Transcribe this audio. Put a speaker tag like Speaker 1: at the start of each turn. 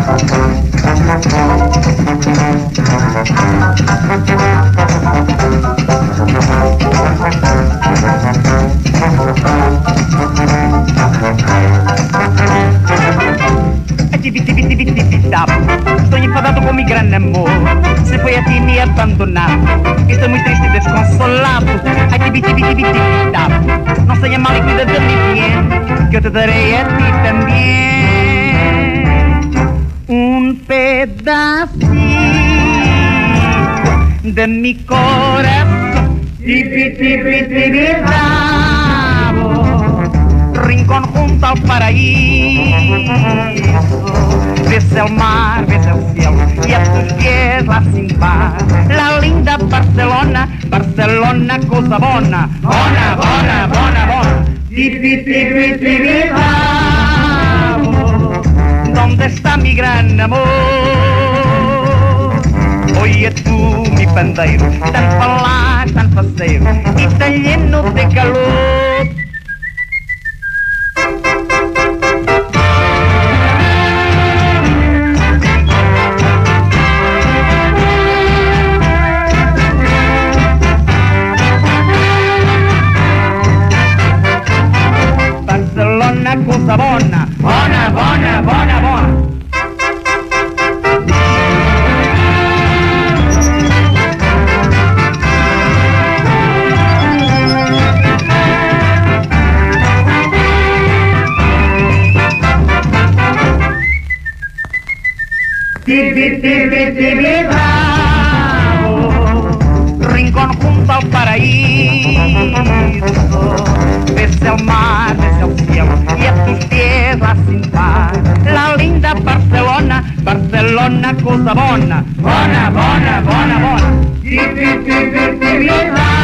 Speaker 1: Estou enfadado com meu grande amor. Se foi a ti me abandonado. Estou muito triste e desconsolado. Ai, não seja mal e cuida de mim bien, que eu te darei a ti também pedacito de mi corazón. Rincón junto al paraíso. Ves el mar, ves el cielo y a tus pies la sin par. La linda Barcelona, Barcelona, cosa bona. Bona, bona, bona, bona. ¿Dónde está mi gran amor? Oye tú, mi pandeiro, tan falar, tan faceiro y tan lleno de calor. Barcelona, cosa bona, bona, bona, bona, bona. Rincón junto al paraíso. Ves el mar, ves el cielo y a tus pies la sin par. La linda Barcelona, Barcelona, cosa bona. Bona, bona, bona, bona.